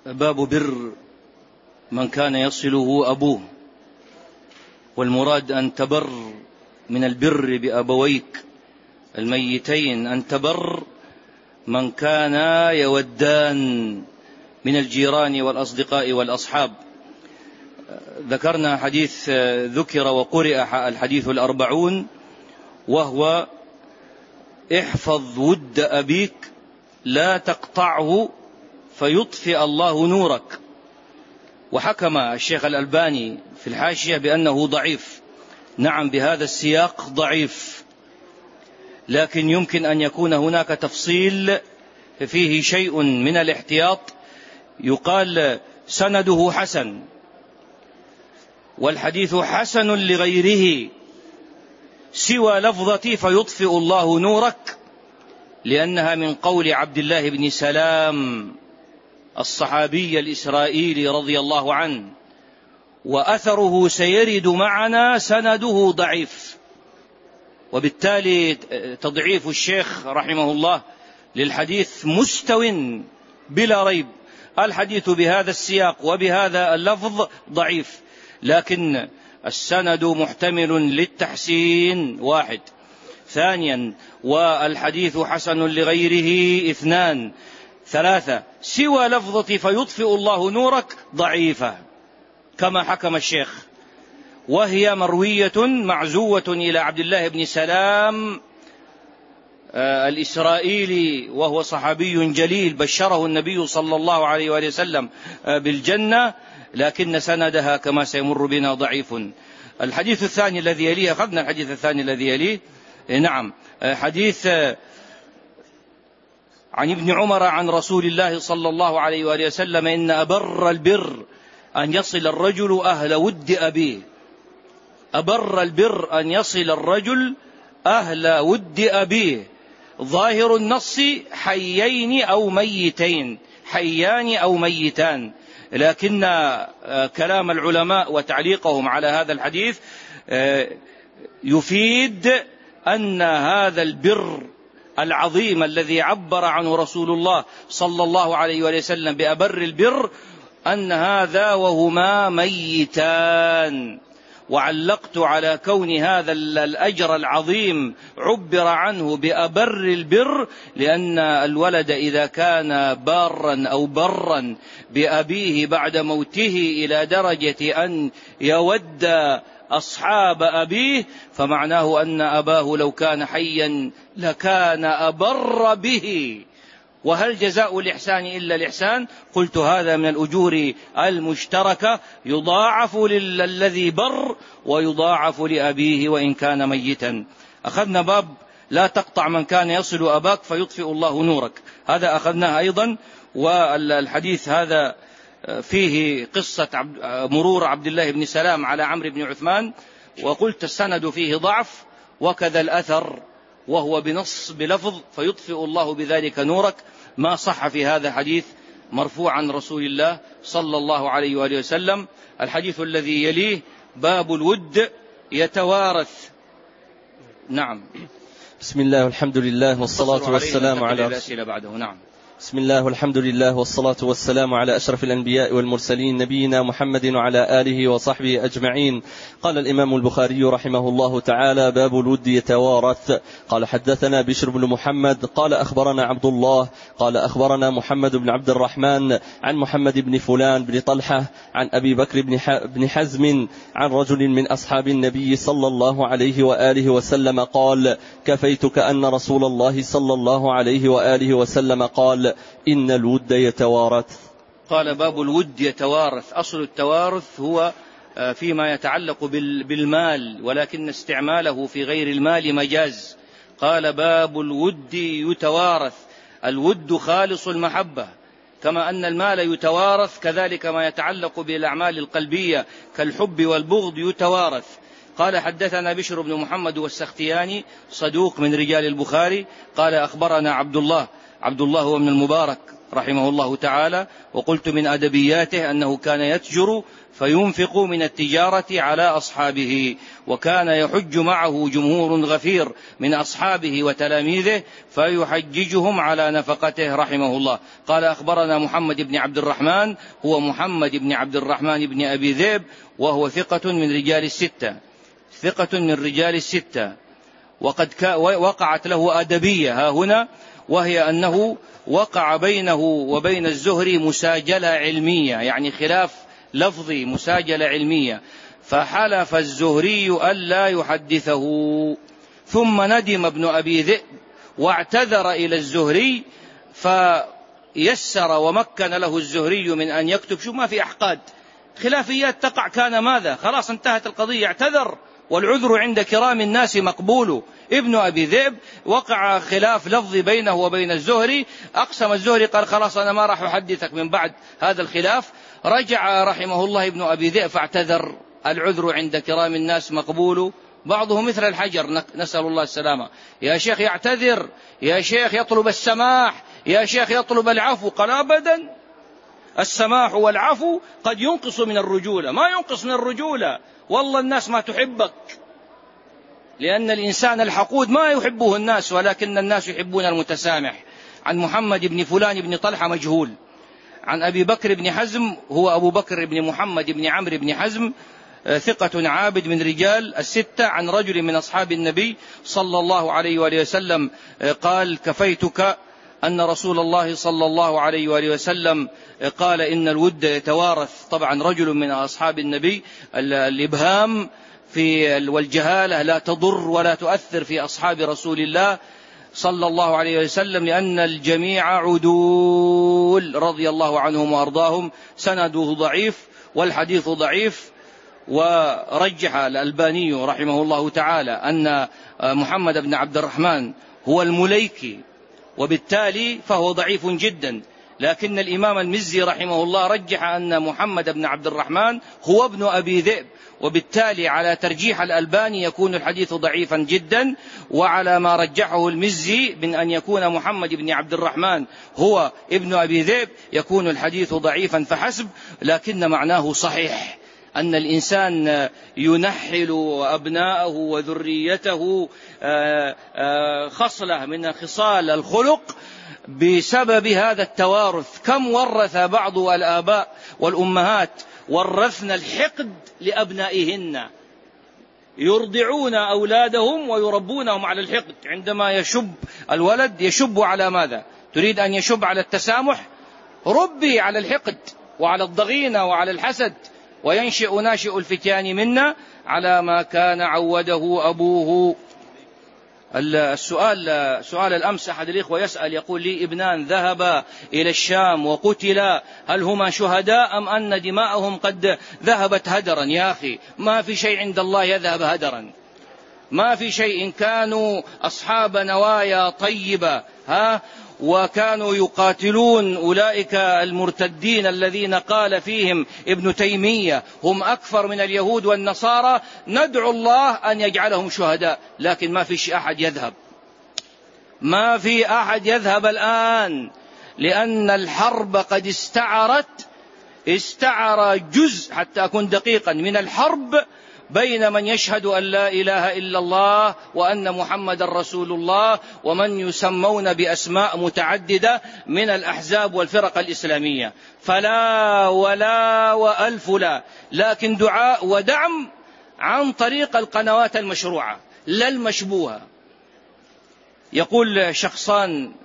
باب بر من كان يصله أبوه، والمراد أن تبر من البر بأبويك الميتين، أن تبر من كان يودان من الجيران والأصدقاء والأصحاب. ذكرنا حديث ذكر وقرئ الحديث 40، وهو احفظ ود أبيك لا تقطعه فيطفئ الله نورك. وحكم الشيخ الألباني في الحاشية بأنه ضعيف. نعم، بهذا السياق ضعيف، لكن يمكن أن يكون هناك تفصيل فيه شيء من الاحتياط. يقال سنده حسن، والحديث حسن لغيره سوى لفظة فيطفئ الله نورك، لأنها من قول عبد الله بن سلام الصحابي الإسرائيلي رضي الله عنه، وأثره سيرد معنا. سنده ضعيف، وبالتالي تضعيف الشيخ رحمه الله للحديث مستو بلا ريب. الحديث بهذا السياق وبهذا اللفظ ضعيف، لكن السند محتمل للتحسين، واحد. ثانيا، والحديث حسن لغيره، اثنان. ثلاثة، سوى لفظة فيطفئ الله نورك ضعيفة كما حكم الشيخ، وهي مروية معزوة إلى عبد الله بن سلام الإسرائيلي، وهو صحابي جليل بشره النبي صلى الله عليه وآله وسلم بالجنة، لكن سندها كما سيمر بنا ضعيف. الحديث الثاني الذي يليه، أخذنا الحديث الثاني الذي يليه، نعم، حديث عن ابن عمر عن رسول الله صلى الله عليه وآله وسلم: إن أبر البر أن يصل الرجل أهل ود أبيه. أبر البر أن يصل الرجل أهل ود أبيه. ظاهر النص حيين أو ميتين، حيان أو ميتان، لكن كلام العلماء وتعليقهم على هذا الحديث يفيد أن هذا البر العظيم الذي عبر عنه رسول الله صلى الله عليه وسلم بأبر البر، أن هذا وهما ميتان. وعلقت على كون هذا الأجر العظيم عبر عنه بأبر البر، لأن الولد إذا كان بارا أو برا بأبيه بعد موته إلى درجة أن يود أصحاب أبيه، فمعناه أن أباه لو كان حيا لكان أبر به. وهل جزاء الإحسان إلا الإحسان؟ قلت هذا من الأجور المشتركة، يضاعف للذي بر ويضاعف لأبيه وإن كان ميتا. أخذنا باب لا تقطع من كان يصل أباك فيطفئ الله نورك، هذا أخذناه أيضا. والحديث هذا فيه قصة مرور عبد الله بن سلام على عمرو بن عثمان، وقلت السند فيه ضعف، وكذا الأثر وهو بنص بلفظ فيطفئ الله بذلك نورك، ما صح في هذا الحديث مرفوعا رسول الله صلى الله عليه وآله وسلم. الحديث الذي يليه باب الود يتوارث. نعم. بسم الله والحمد لله والصلاة والسلام على بعده. نعم. بسم الله والحمد لله والصلاة والسلام على أشرف الأنبياء والمرسلين، نبينا محمد وعلى آله وصحبه أجمعين. قال الإمام البخاري رحمه الله تعالى: باب الود يتوارث. قال: حدثنا بشر بن محمد قال أخبرنا عبد الله قال أخبرنا محمد بن عبد الرحمن عن محمد بن فلان بن طلحة عن أبي بكر بن حزم عن رجل من أصحاب النبي صلى الله عليه وآله وسلم قال: كفيتك أن رسول الله صلى الله عليه وآله وسلم قال: إن الود يتوارث. قال: باب الود يتوارث. أصل التوارث هو فيما يتعلق بالمال، ولكن استعماله في غير المال مجاز. قال: باب الود يتوارث. الود خالص المحبة، كما أن المال يتوارث، كذلك ما يتعلق بالأعمال القلبية كالحب والبغض يتوارث. قال: حدثنا بشر بن محمد والسختياني صدوق من رجال البخاري. قال: أخبرنا عبد الله هو من المبارك رحمه الله تعالى. وقلت من أدبياته أنه كان يتجر فينفق من التجارة على أصحابه، وكان يحج معه جمهور غفير من أصحابه وتلاميذه فيحججهم على نفقته رحمه الله. قال أخبرنا محمد بن عبد الرحمن، هو محمد بن عبد الرحمن بن أبي ذئب، وهو ثقة من رجال الستة، وقد وقعت له أدبية ها هنا، وهي أنه وقع بينه وبين الزهري مساجلة علمية، يعني خلاف لفظي، مساجلة علمية، فحلف الزهري ألا يحدثه، ثم ندم ابن أبي ذئب واعتذر إلى الزهري فيسر ومكن له الزهري من أن يكتب. شو ما في أحقاد خلافيات تقع، كان ماذا؟ خلاص انتهت القضية، اعتذر، والعذر عند كرام الناس مقبول. ابن أبي ذئب وقع خلاف لفظي بينه وبين الزهري، أقسم الزهري قال خلاص أنا ما راح أحدثك من بعد هذا الخلاف. رجع رحمه الله ابن أبي ذئب فاعتذر، العذر عند كرام الناس مقبول. بعضهم مثل الحجر، نسأل الله السلامة، يا شيخ يعتذر، يا شيخ يطلب السماح، يا شيخ يطلب العفو. قال أبدا، السماح والعفو قد ينقص من الرجولة، ما ينقص من الرجولة، والله الناس ما تحبك، لأن الإنسان الحقود ما يحبه الناس، ولكن الناس يحبون المتسامح. عن محمد بن فلان بن طلحة مجهول. عن أبي بكر بن حزم، هو أبو بكر بن محمد بن عمرو بن حزم، ثقة عابد من رجال الستة. عن رجل من أصحاب النبي صلى الله عليه وآله وسلم قال كفيتك أن رسول الله صلى الله عليه وآله وسلم قال إن الود يتوارث. طبعا رجل من أصحاب النبي، الإبهام والجهالة لا تضر ولا تؤثر في أصحاب رسول الله صلى الله عليه وسلم، لأن الجميع عدول رضي الله عنهم وأرضاهم. سنده ضعيف والحديث ضعيف. ورجح الألباني رحمه الله تعالى أن محمد بن عبد الرحمن هو المليكي، وبالتالي فهو ضعيف جدا. لكن الإمام المزي رحمه الله رجح أن محمد بن عبد الرحمن هو ابن أبي ذئب، وبالتالي على ترجيح الألباني يكون الحديث ضعيفا جدا، وعلى ما رجحه المزي من أن يكون محمد بن عبد الرحمن هو ابن أبي ذئب يكون الحديث ضعيفا فحسب. لكن معناه صحيح، أن الإنسان ينحل أبناءه وذريته خصلة من خصال الخلق بسبب هذا التوارث. كم ورث بعض الآباء والأمهات ورثن الحقد لأبنائهن، يرضعون أولادهم ويربونهم على الحقد. عندما يشب الولد يشب على ماذا؟ تريد أن يشب على التسامح؟ ربي على الحقد وعلى الضغينة وعلى الحسد، وينشئ ناشئ الفتيان منا على ما كان عوده أبوه. سؤال الأمس أحد الإخوة يسأل يقول لي ابنان ذهب إلى الشام وقتلا، هل هما شهداء أم أن دماءهم قد ذهبت هدرا؟ يا أخي ما في شيء عند الله يذهب هدرا، ما في شيء. كانوا أصحاب نوايا طيبة وكانوا يقاتلون أولئك المرتدين الذين قال فيهم ابن تيمية هم أكثر من اليهود والنصارى، ندعو الله أن يجعلهم شهداء. لكن ما في أحد يذهب، ما في أحد يذهب الآن، لأن الحرب قد استعر جزء، حتى أكون دقيقا، من الحرب بين من يشهد أن لا إله إلا الله وأن محمد رسول الله، ومن يسمون بأسماء متعددة من الأحزاب والفرق الإسلامية. فلا ولا وألف لا، لكن دعاء ودعم عن طريق القنوات المشروعة لا المشبوهة. يقول شخصان